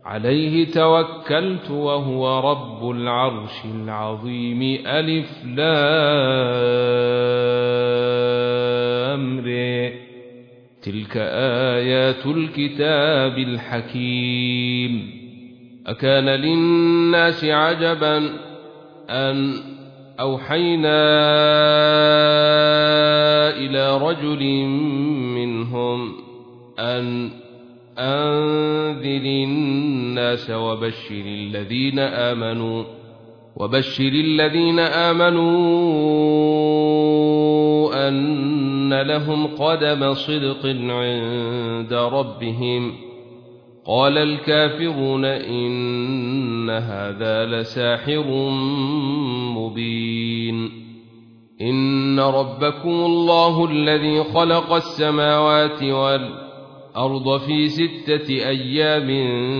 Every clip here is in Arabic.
عليه توكلت وهو رب العرش العظيم. ألف لام ر. تلك آيات الكتاب الحكيم. أكان للناس عجبا أن أوحينا إلى رجل منهم أن أنذر الناس وبشر الذين آمنوا أن لهم قدم صدق عند ربهم. قال الكافرون إن هذا لساحر مبين. إن ربكم الله الذي خلق السماوات والأرض في 6 أيام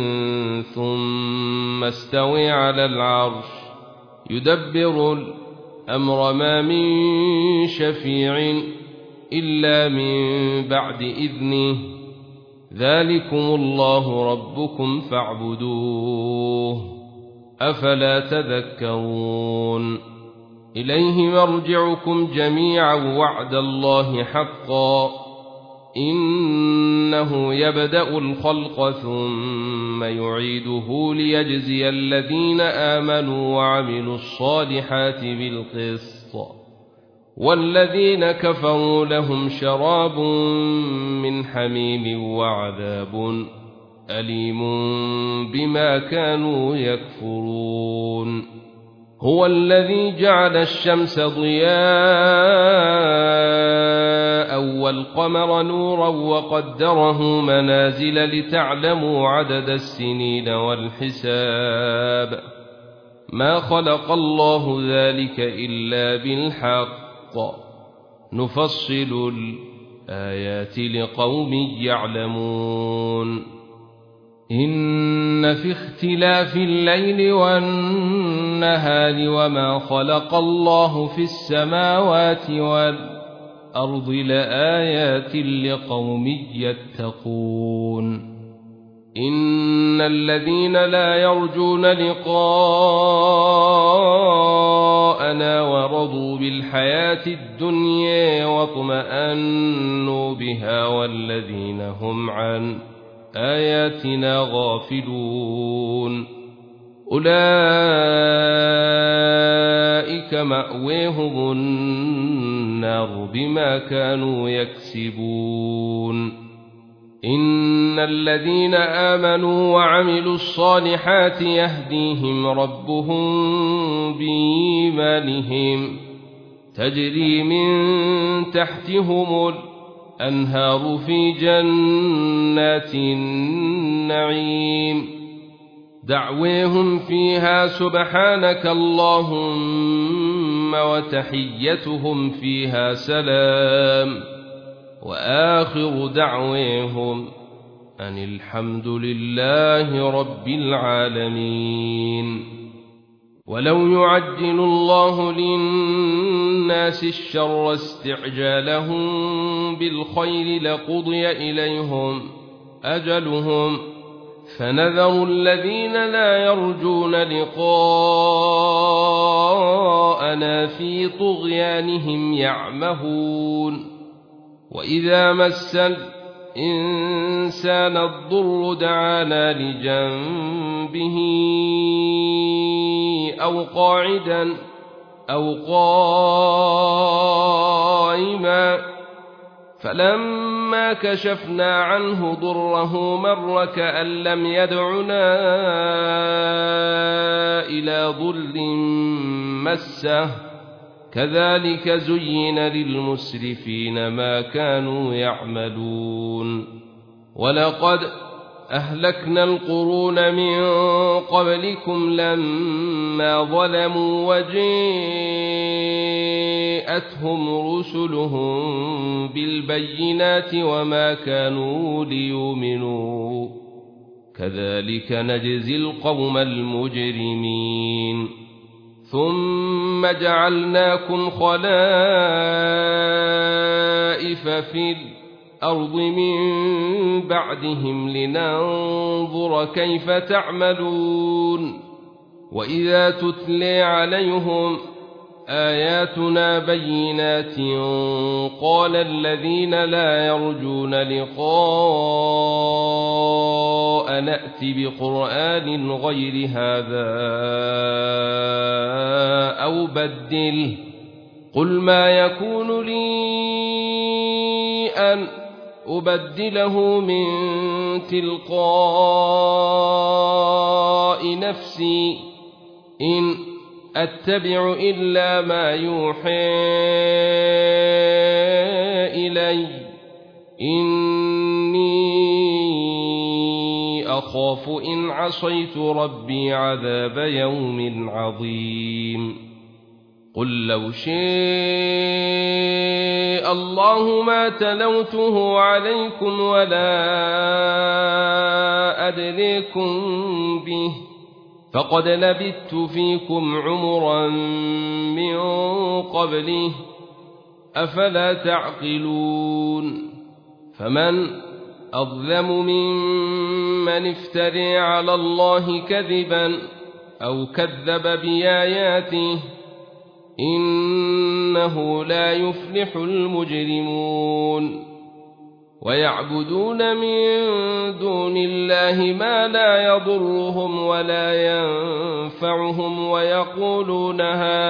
ثم استوى على العرش يدبر الأمر ما من شفيع إلا من بعد إذنه. ذلكم الله ربكم فاعبدوه أفلا تذكرون. إليه مرجعكم جميعا وعد الله حقا إنه يبدأ الخلق ثم يعيده ليجزي الذين آمنوا وعملوا الصالحات بالقسط والذين كفروا لهم شراب من حميم وعذاب أليم بما كانوا يكفرون. هو الذي جعل الشمس ضياء والقمر نورا وقدره منازل لتعلموا عدد السنين والحساب. ما خلق الله ذلك إلا بالحق نفصل الآيات لقوم يعلمون. إن في اختلاف الليل والنهار وما خلق الله في السماوات والأرض لآيات لقوم يتقون. إن الذين لا يرجون لقاءنا ورضوا بالحياة الدنيا واطمأنوا بها والذين هم عن آياتنا غافلون أولئك مأويهم النار بما كانوا يكسبون. إن الذين آمنوا وعملوا الصالحات يهديهم ربهم بإيمانهم تجري من تحتهم الأنهار في جنات النعيم دعويهم فيها سبحانك اللهم وتحيتهم فيها سلام وآخر دعويهم أن الحمد لله رب العالمين. ولو يعجل الله للناس الشر استعجالهم بالخير لقضي إليهم أجلهم فنذر الذين لا يرجون لقاءنا في طغيانهم يعمهون. وإذا مس الإنسان الضر دعانا لجنبه أو قاعدا أو قائما فلما كشفنا عنه ضره مر كأن لم يدعنا إلى ضر مسه كذلك زين للمسرفين ما كانوا يعملون. ولقد أهلكنا القرون من قبلكم لما ظلموا وجاءتهم رسلهم بالبينات وما كانوا ليؤمنوا كذلك نجزي القوم المجرمين. ثم جعلناكم خلائف في الأرض من بعدهم لننظر كيف تعملون وإذا تتلي عليهم آياتنا بينات قال الذين لا يرجون لقاء نأت بقرآن غير هذا أو بدله قل ما يكون لي أن أبدله من تلقاء نفسي إن أتبع إلا ما يوحى إلي إني أخاف إن عصيت ربي عذاب يوم عظيم قل لو شاء الله ما تلوته عليكم ولا أدريكم به فقد لبثت فيكم عمرا من قبله أفلا تعقلون فمن أظلم ممن افترى على الله كذبا أو كذب بآياته إنه لا يفلح المجرمون ويعبدون من دون الله ما لا يضرهم ولا ينفعهم ويقولون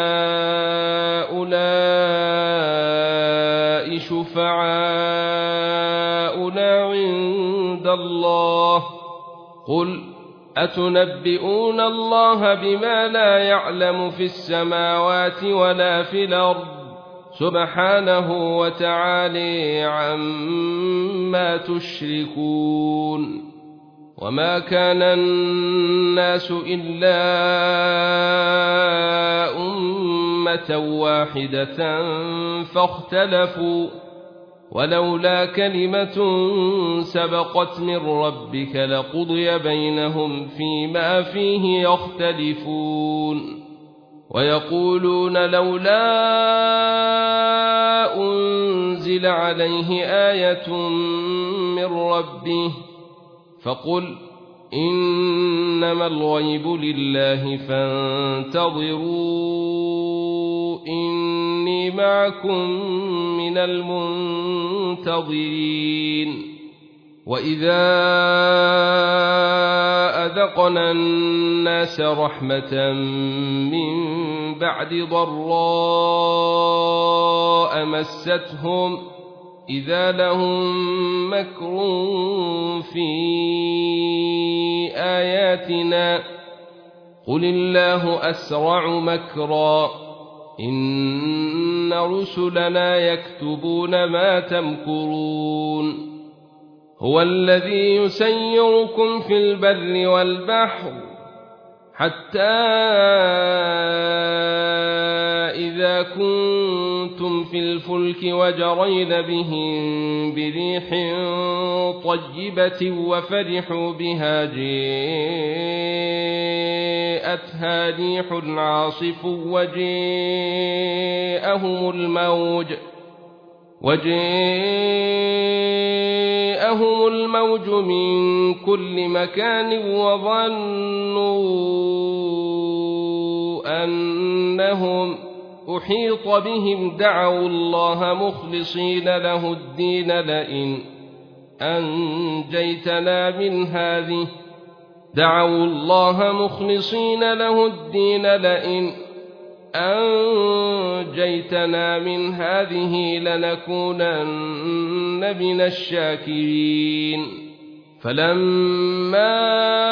هؤلاء شفعاؤنا عند الله قل أتنبئون الله بما لا يعلم في السماوات ولا في الأرض سبحانه وتعالى عما تشركون وما كان الناس إلا أمة واحدة فاختلفوا ولولا كلمة سبقت من ربك لقضي بينهم فيما فيه يختلفون ويقولون لولا أنزل عليه آية من ربه فقل إنما الغيب لله فانتظروا إني معكم من المنتظرين وإذا أذقنا الناس رحمة من بعد ضراء مستهم إذا لهم مكر في آياتنا قل الله أسرع مكرا إن رسلنا يكتبون ما تمكرون هو الذي يسيركم في البر والبحر حتى إذا كنتم في الفلك وجرين بهم بريح طيبة وفرحوا بها جاءتها ريح عاصف وجاءهم الموج من كل مكان وظنوا أنهم أحيط بهم دعوا الله مخلصين له الدين لئن أنجيتنا من هذه لنكونن من الشاكرين فلما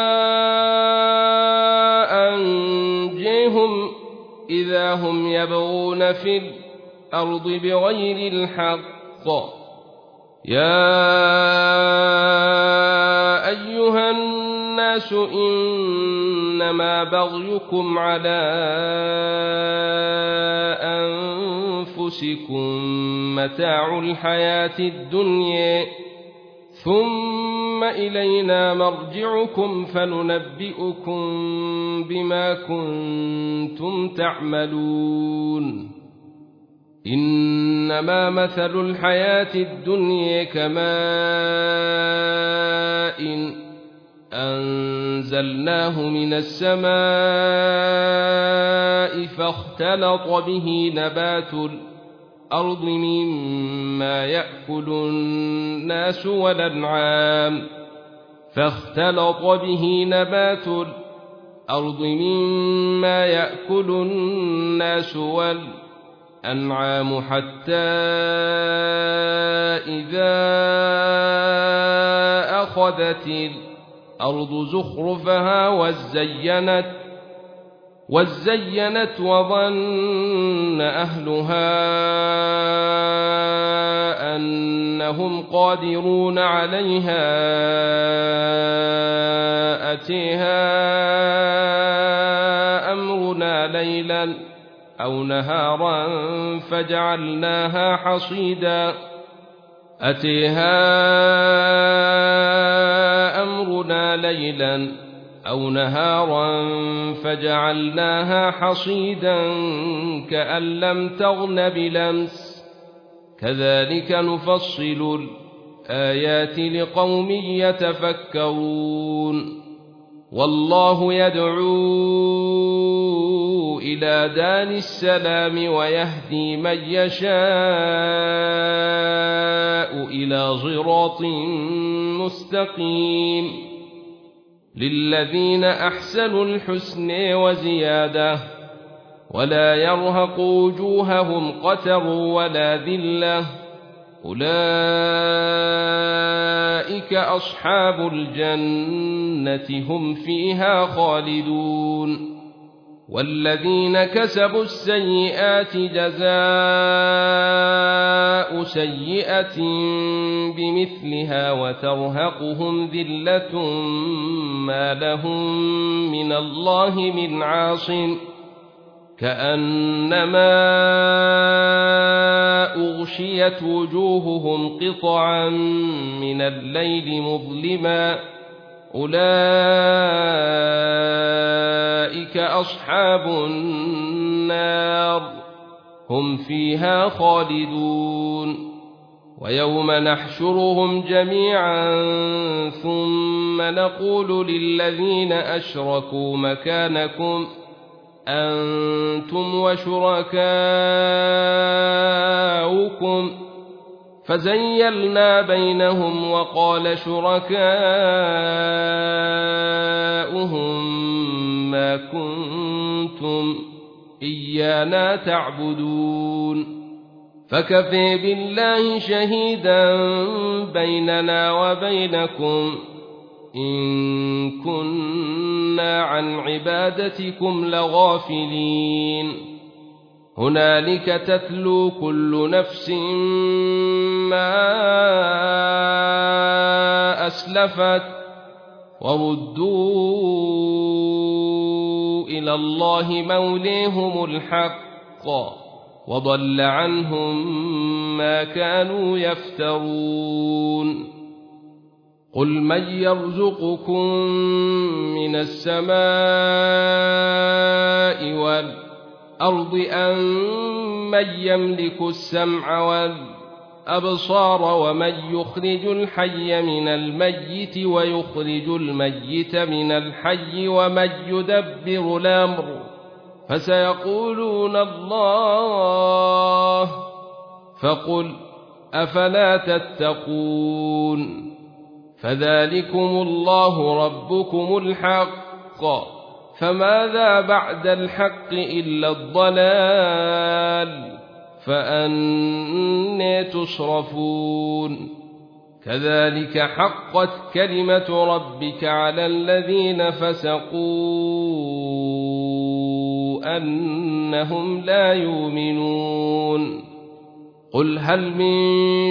أنجيهم إذا هم يبغون في الأرض بغير الحق يا أيها الناس إنما بغيكم على أنفسكم متاع الحياة الدنيا ثم إلينا مرجعكم فننبئكم بما كنتم تعملون إنما مثل الحياة الدنيا كماء أنزلناه من السماء فاختلط به نبات الأرض مما يأكل الناس والأنعام حتى إذا أخذت الأرض زخرفها وزينت وظن أهلها أنهم قادرون عليها أتيها أمرنا ليلا أو نهارا فجعلناها حصيدا كأن لم تغن بلمس كذلك نفصل الآيات لقوم يتفكرون والله يدعو إلى دار السلام ويهدي من يشاء إلى صراط مستقيم للذين أحسنوا الحسنى وزيادة ولا يرهق وجوههم قتر ولا ذلة أولئك أصحاب الجنة هم فيها خالدون والذين كسبوا السيئات جزاء سيئة بمثلها وترهقهم ذلة ما لهم من الله من عاصم كأنما أغشيت وجوههم قطعا من الليل مظلما أولئك أصحاب النار هم فيها خالدون ويوم نحشرهم جميعا ثم نقول للذين أشركوا مكانكم أنتم وشركاؤكم فزيلنا بينهم وقال شركاؤهم ما كنتم إيانا تعبدون فكفى بالله شهيدا بيننا وبينكم إن كنا عن عبادتكم لغافلين هنالك تتلو كل نفس ما أسلفت وردوا إلى الله موليهم الحق وضل عنهم ما كانوا يفترون قل من يرزقكم من السماء والأرض أم من يملك السمع والأبصار ومن يخرج الحي من الميت ويخرج الميت من الحي ومن يدبر الأمر فسيقولون الله فقل أفلا تتقون فذلكم الله ربكم الحق فماذا بعد الحق إلا الضلال فأنى تصرفون كذلك حقت كلمة ربك على الذين فسقوا أنهم لا يؤمنون قل هل من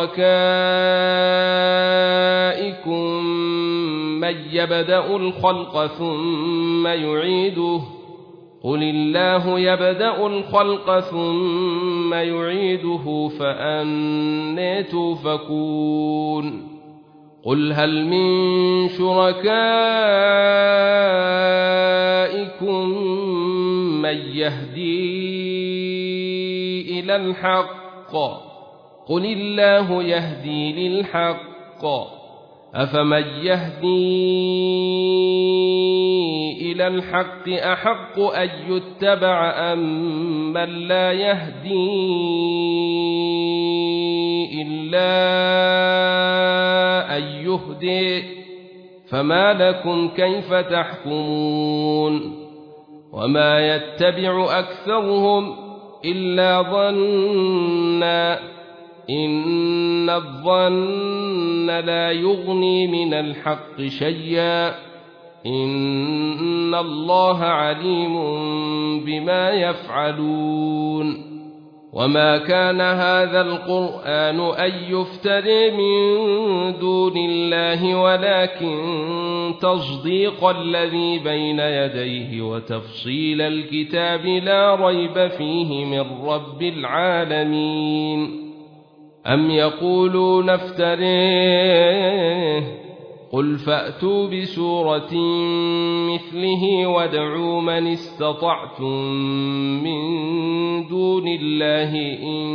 شركائكم من يبدأ الخلق ثم يعيده قل الله يبدأ الخلق ثم يعيده فأنى تؤفكون قل هل من شركائكم من يهدي إلى الحق قل الله يهدي للحق أفمن يهدي إلى الحق أحق أن يتبع أم من لا يهدي إلا أن يهدي فما لكم كيف تحكمون وما يتبع أكثرهم إلا ظنا إن الظن لا يغني من الحق شيئا إن الله عليم بما يفعلون وما كان هذا القرآن أن يفترى من دون الله ولكن تصديق الذي بين يديه وتفصيل الكتاب لا ريب فيه من رب العالمين أم يقولون افتريه قل فأتوا بسورة مثله وادعوا من استطعتم من دون الله إن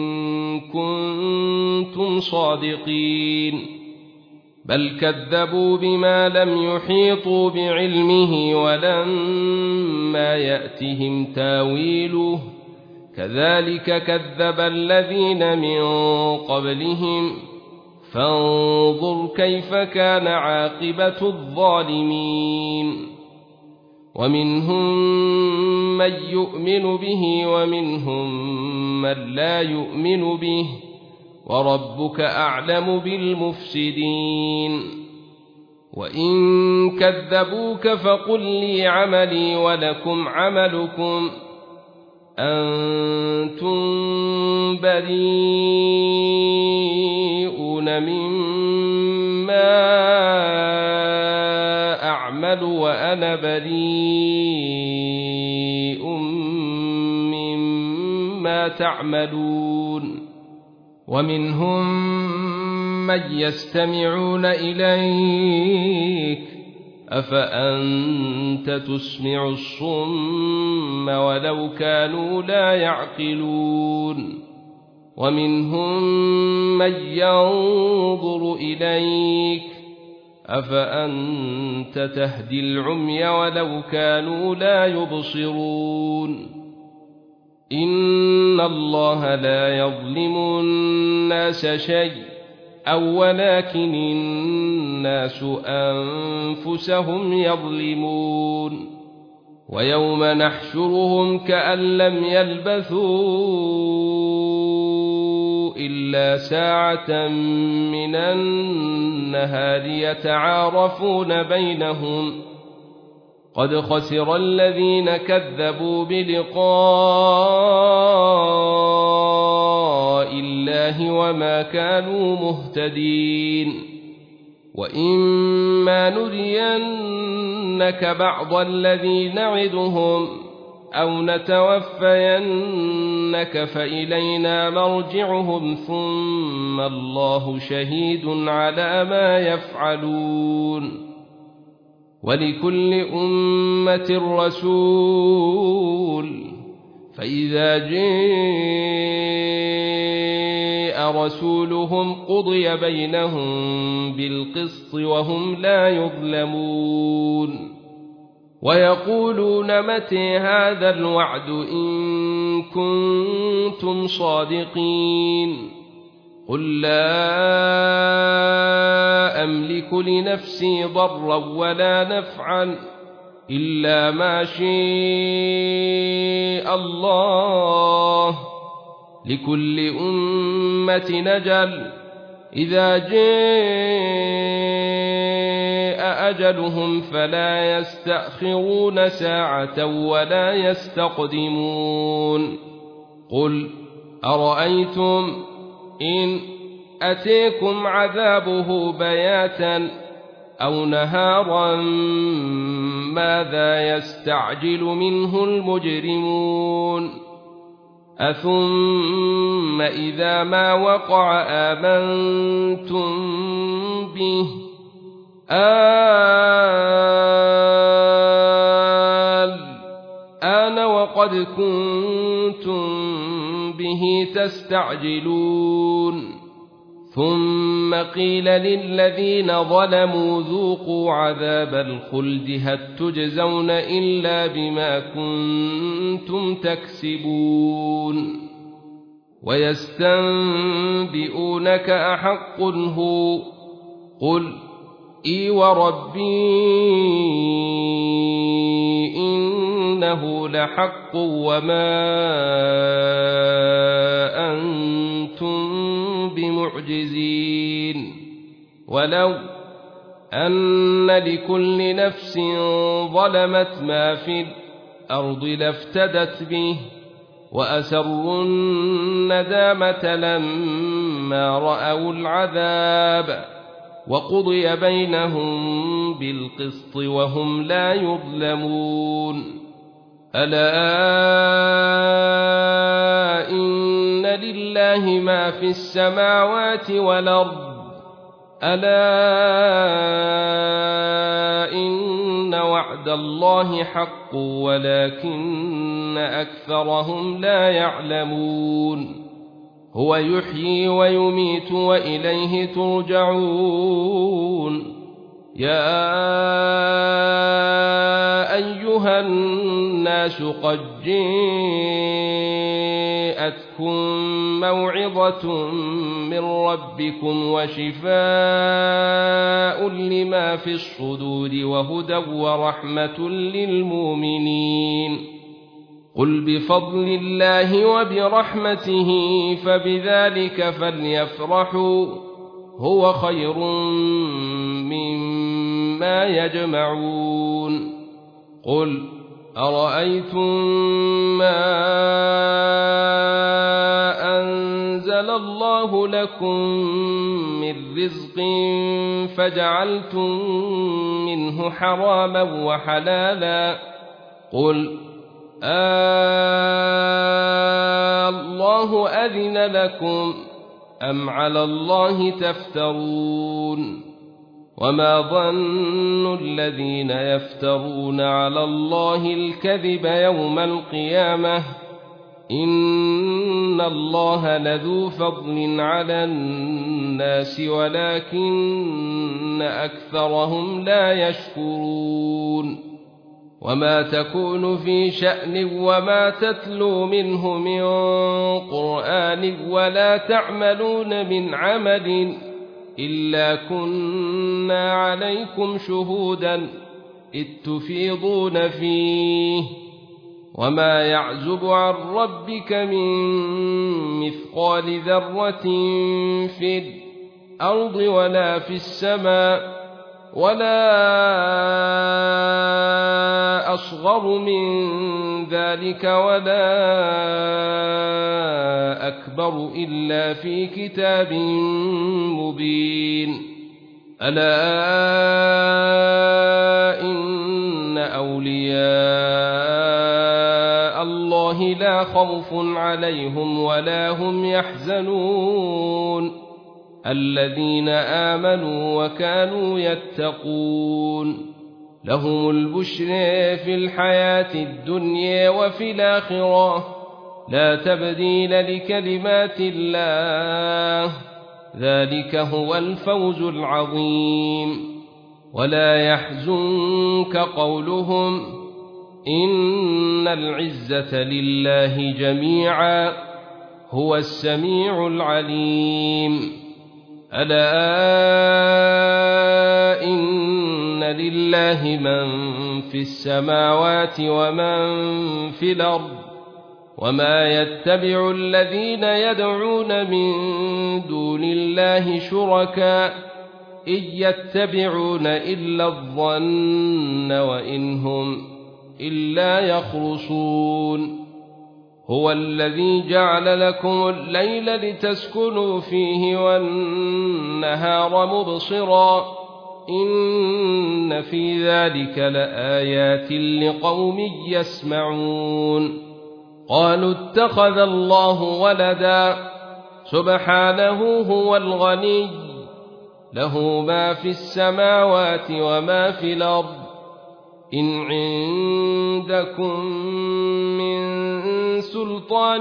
كنتم صادقين بل كذبوا بما لم يحيطوا بعلمه ولما يأتهم تاويله كذلك كذب الذين من قبلهم فانظر كيف كان عاقبة الظالمين ومنهم من يؤمن به ومنهم من لا يؤمن به وربك أعلم بالمفسدين وإن كذبوك فقل لي عملي ولكم عملكم أنتم بريئون مما أعمل وأنا بريء مما تعملون ومنهم من يستمعون إليك أفأنت تسمع الصم ولو كانوا لا يعقلون ومنهم من ينظر إليك أفأنت تهدي العمي ولو كانوا لا يبصرون إن الله لا يظلم الناس شيء أو ولكن الناس أنفسهم يظلمون ويوم نحشرهم كأن لم يلبثوا إلا ساعة من النهار يتعارفون بينهم قد خسر الذين كذبوا بلقاء الله وما كانوا مهتدين وإما نرينك بعض الذي نعدهم أو نتوفينك فإلينا مرجعهم ثم الله شهيد على ما يفعلون ولكل أمة رسول فإذا جاء رسولهم قضي بينهم بالقسط وهم لا يظلمون ويقولون متى هذا الوعد إن كنتم صادقين قل لا أملك لنفسي ضرا ولا نفعا إلا ما شاء الله لكل أمة نجل إذا جاء أجلهم فلا يستأخرون ساعة ولا يستقدمون قل أرأيتم إن أتيكم عذابه بياتا أو نهارا ماذا يستعجل منه المجرمون أثم إذا ما وقع آمنتم به الآن وقد كنتم به تستعجلون ثم قيل للذين ظلموا ذوقوا عذاب الخلد هل تجزون إلا بما كنتم تكسبون ويستنبئونك أحق هو قل إي وربي إنه لحق وما أنتم بمعجزين ولو أن لكل نفس ظلمت ما في الأرض لافتدت به وأسروا الندامة لما رأوا العذاب وقضي بينهم بالقسط وهم لا يظلمون ألا إن لله ما في السماوات والأرض ألا إن وعد الله حق ولكن أكثرهم لا يعلمون هو يحيي ويميت وإليه ترجعون يا أيها الناس قد جاءتكم موعظة من ربكم وشفاء لما في الصدور وهدى ورحمة للمؤمنين قل بفضل الله وبرحمته فبذلك فليفرحوا هو خير مما يجمعون قل أرأيتم ما أنزل الله لكم من رزق فجعلتم منه حراما وحلالا قل الله أذن لكم أم على الله تفترون وما ظن الذين يفترون على الله الكذب يوم القيامة إن الله لذو فضل على الناس ولكن أكثرهم لا يشكرون وما تكون في شأن وما تتلو منه من قرآن ولا تعملون من عمل إلا كنا عليكم شهودا إذ تفيضون فيه وما يعزب عن ربك من مثقال ذرة في الأرض ولا في السماء ولا أصغر من ذلك ولا أكبر إلا في كتاب مبين ألا إن أولياء الله لا خوف عليهم ولا هم يحزنون الذين آمنوا وكانوا يتقون لهم البشر في الحياة الدنيا وفي الآخرة لا تبديل لكلمات الله ذلك هو الفوز العظيم ولا يحزنك قولهم إن العزة لله جميعا هو السميع العليم ألا إن لله من في السماوات ومن في الأرض وما يتبع الذين يدعون من دون الله شركاء إن يتبعون إلا الظن وإن هم إلا يخرصون هو الذي جعل لكم الليل لتسكنوا فيه والنهار مبصرا إن في ذلك لآيات لقوم يسمعون قالوا اتخذ الله ولدا سبحانه هو الغني له ما في السماوات وما في الأرض إن عندكم من سلطان سلطان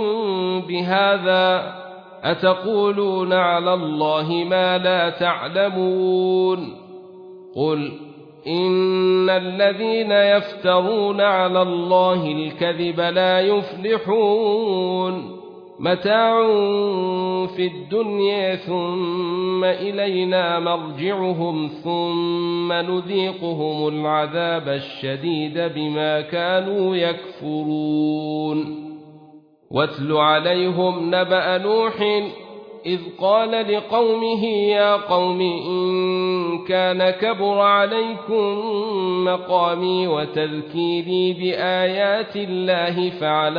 بهذا أتقولون على الله ما لا تعلمون قل إن الذين يفترون على الله الكذب لا يفلحون متاع في الدنيا ثم إلينا مرجعهم ثم نذيقهم العذاب الشديد بما كانوا يكفرون واتل عليهم نبأ نوح إذ قال لقومه يا قوم إن كان كبر عليكم مقامي وتذكيري بآيات الله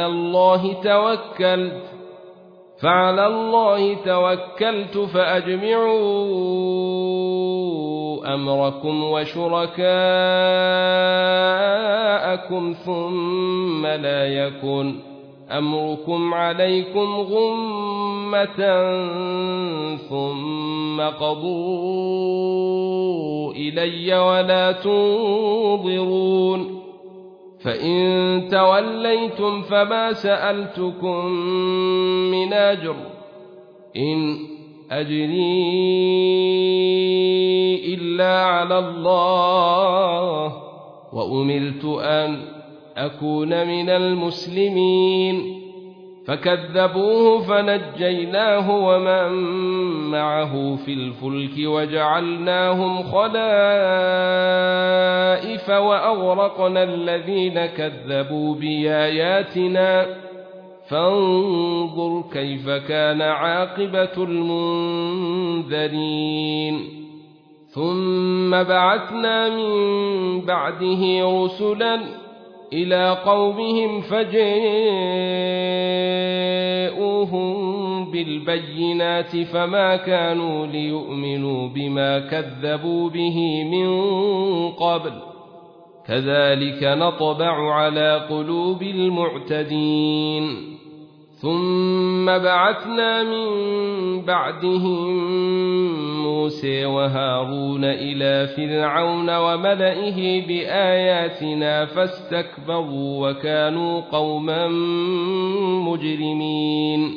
فعلى الله توكلت فأجمعوا أمركم وشركاءكم ثم لا يكن أمركم عليكم غمة ثم قضوا إلي ولا تنظرون فإن توليتم فما سألتكم من أجر إن أجري إلا على الله وأمرت أن أكون من المسلمين فكذبوه فنجيناه ومن معه في الفلك وجعلناهم خلائف وأغرقنا الذين كذبوا بآياتنا فانظر كيف كان عاقبة المنذرين ثم بعثنا من بعده رسلا إلى قومهم فجاءوهم بالبينات فما كانوا ليؤمنوا بما كذبوا به من قبل كذلك نطبع على قلوب المعتدين ثم بعثنا من بعدهم موسى وهارون إلى فرعون وملئه بآياتنا فاستكبروا وكانوا قوما مجرمين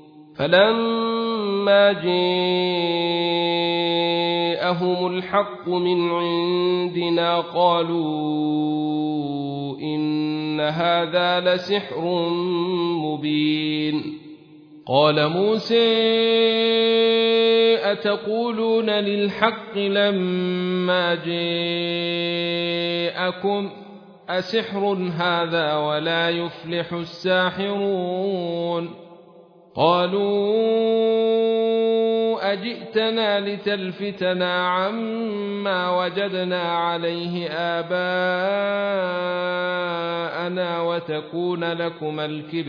فلما جاءهم الحق من عندنا قالوا إن هذا لسحر مبين قال موسى أتقولون للحق لما جاءكم أسحر هذا ولا يفلح الساحرون قالوا أجئتنا لتلفتنا عما وجدنا عليه آباءنا وتكون لكما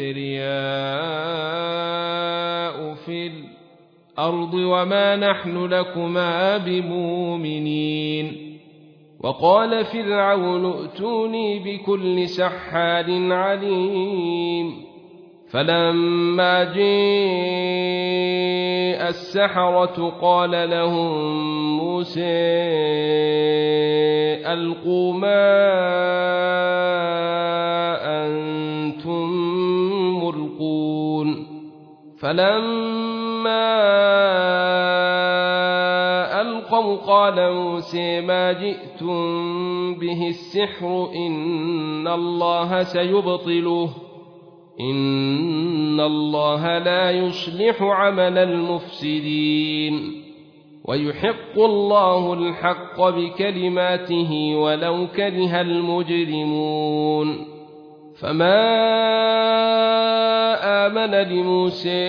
الكبرياء في الأرض وما نحن لكما بمؤمنين وقال فرعون ائتوني بكل سحار عليم فلما جاء السحرة قال لهم موسى ألقوا ما أنتم ملقون فلما ألقوا قال موسى ما جئتم به السحر إن الله سيبطله إن الله لا يصلح عمل المفسدين ويحق الله الحق بكلماته ولو كره المجرمون فما آمن لموسى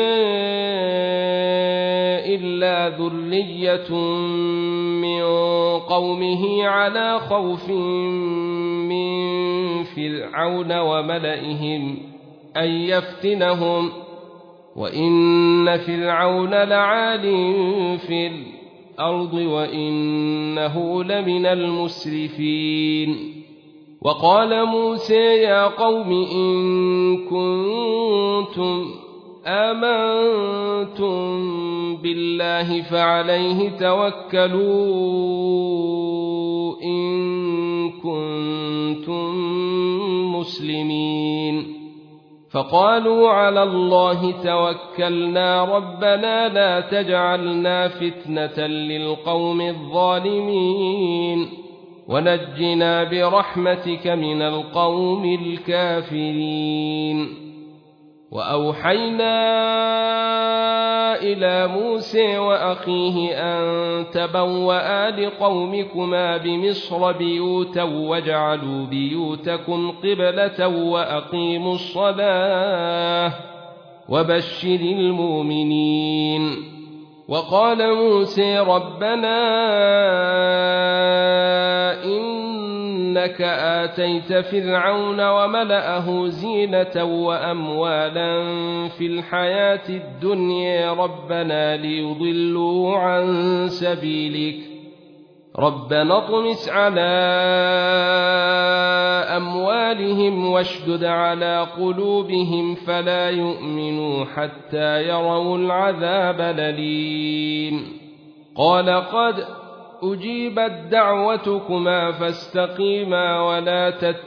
إلا ذرية من قومه على خوف من فرعون وملئهم أن يفتنهم وإن فرعون لعال في الأرض وإنه لمن المسرفين وقال موسى يا قوم إن كنتم آمنتم بالله فعليه توكلوا إن كنتم مسلمين فقالوا على الله توكلنا ربنا لا تجعلنا فتنة للقوم الظالمين ونجنا برحمتك من القوم الكافرين. وأوحينا إلى موسى وأخيه أن تبوأ لقومكما بمصر بيوتا واجعلوا بيوتكم قبلة وأقيموا الصلاة وبشر المؤمنين. وقال موسى ربنا إنك آتيت فرعون وملأه زينة وأموالا في الحياة الدنيا ربنا ليضلوا عن سبيلك ربنا اطمس على أموالهم واشدد على قلوبهم فلا يؤمنوا حتى يروا العذاب الأليم. قال قد أجيبت دعوتكما فاستقيما ولا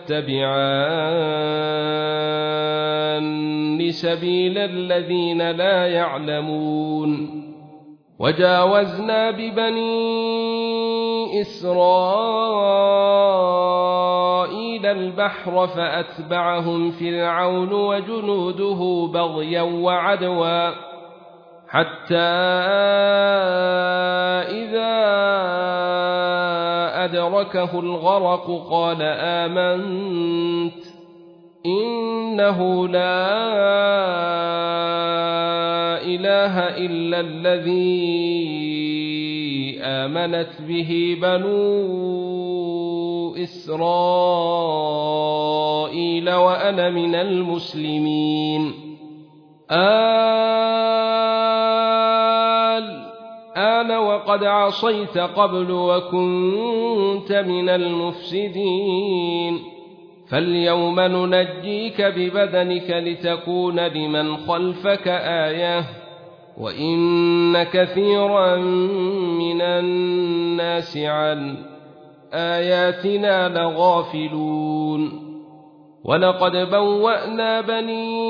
تتبعان سبيل الذين لا يعلمون. وجاوزنا ببني إسرائيل البحر فأتبعهم فرعون وجنوده بغيا وعدوا حتى إذا أدركه الغرق قال آمنت إنه لا إله إلا الذي آمنت به بنو إسرائيل وأنا من المسلمين. الآن وقد عصيت قبل وكنت من المفسدين فاليوم ننجيك ببدنك لتكون لمن خلفك آية وإن كثيرا من الناس عن آياتنا لغافلون. ولقد بوأنا بني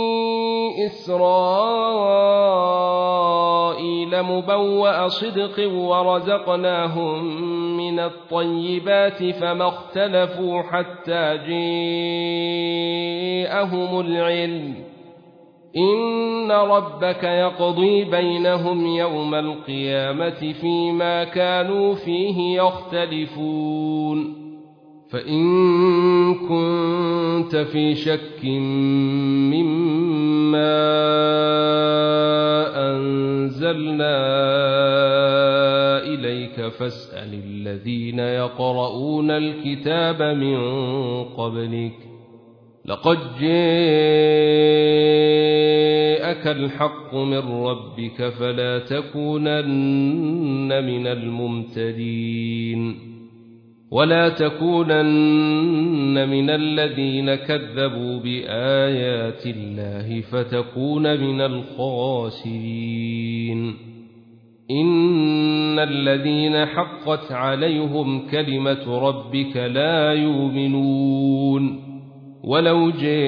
إسرائيل مبوأ صدق ورزقناهم من الطيبات فما اختلفوا حتى جاءهم العلم إن ربك يقضي بينهم يوم القيامة فيما كانوا فيه يختلفون. فإن كنت في شك مما أنزلنا إليك فاسأل الذين يقرؤون الكتاب من قبلك لقد جاءك الحق من ربك فلا تكونن من الممتدين ولا تكونن من الذين كذبوا بآيات الله فتكون من الخاسرين. إن الذين حقت عليهم كلمة ربك لا يؤمنون ولو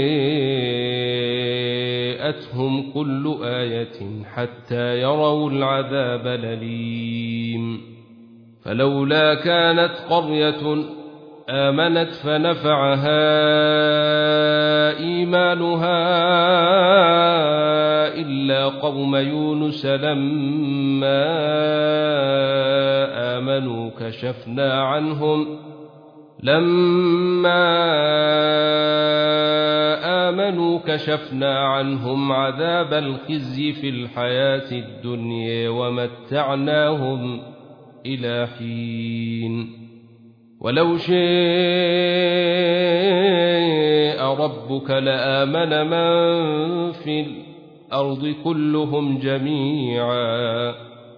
جاءتهم كل آية حتى يروا العذاب الأليم. فلولا كانت قرية آمنت فنفعها إيمانها إلا قوم يونس لما آمنوا كشفنا عنهم عذاب الخزي في الحياة الدنيا ومتعناهم إلى حين. ولو شاء ربك لآمن من في الأرض كلهم جميعا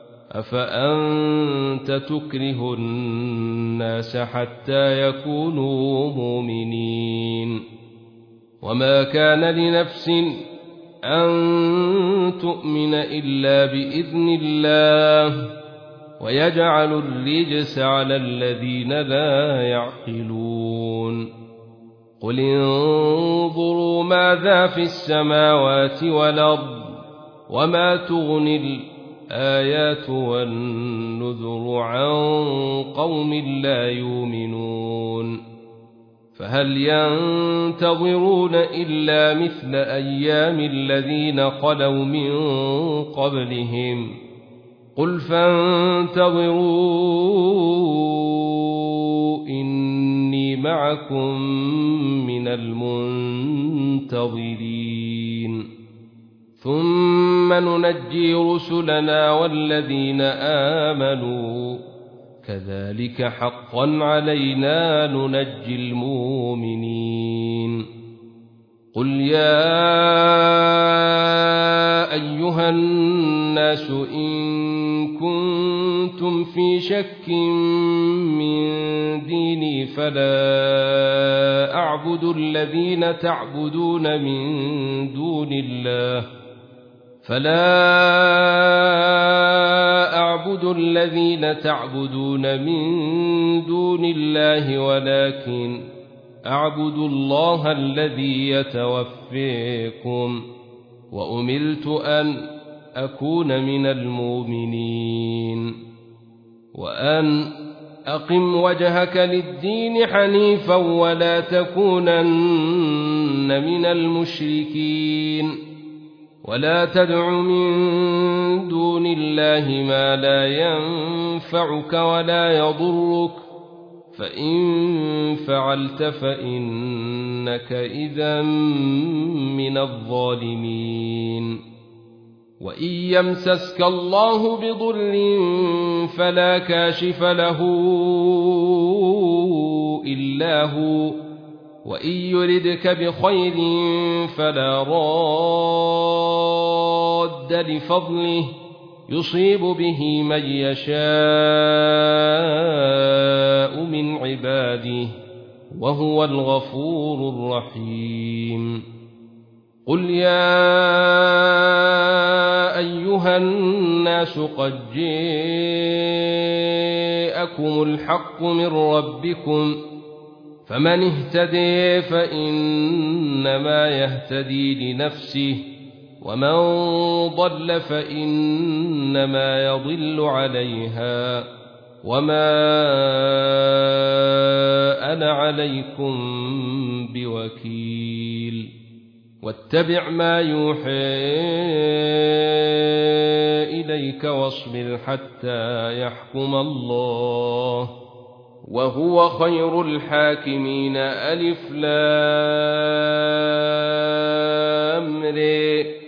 أفأنت تكره الناس حتى يكونوا مؤمنين. وما كان لنفس أن تؤمن إلا بإذن الله ويجعل الرجس على الذين لا يعقلون. قل انظروا ماذا في السماوات والأرض وما تغني الآيات والنذر عن قوم لا يؤمنون فهل ينتظرون إلا مثل أيام الذين خلوا من قبلهم قل فانتظروا إني معكم من المنتظرين ثم ننجي رسلنا والذين آمنوا كذلك حقا علينا ننجي المؤمنين قل يا أيها الناس إن كنتم في شك من ديني فلا أعبد الذين تعبدون من دون الله ولكن أعبد الله الذي يتوفيكم وأمرت أن أكون من المؤمنين وأن أقم وجهك للدين حنيفا ولا تكونن من المشركين ولا تدع من دون الله ما لا ينفعك ولا يضرك فإن فعلت فإنك إذا من الظالمين وإن يمسسك الله بضر فلا كاشف له إلا هو وإن يردك بخير فلا راد لفضله يصيب به من يشاء من عباده وهو الغفور الرحيم قل يا أيها الناس قد جاءكم الحق من ربكم فمن اهتدي فإنما يهتدي لنفسه ومن ضل فإنما يضل عليها وما أنا عليكم بوكيل واتبع ما يوحى إليك واصبر حتى يحكم الله وهو خير الحاكمين ألف لام ر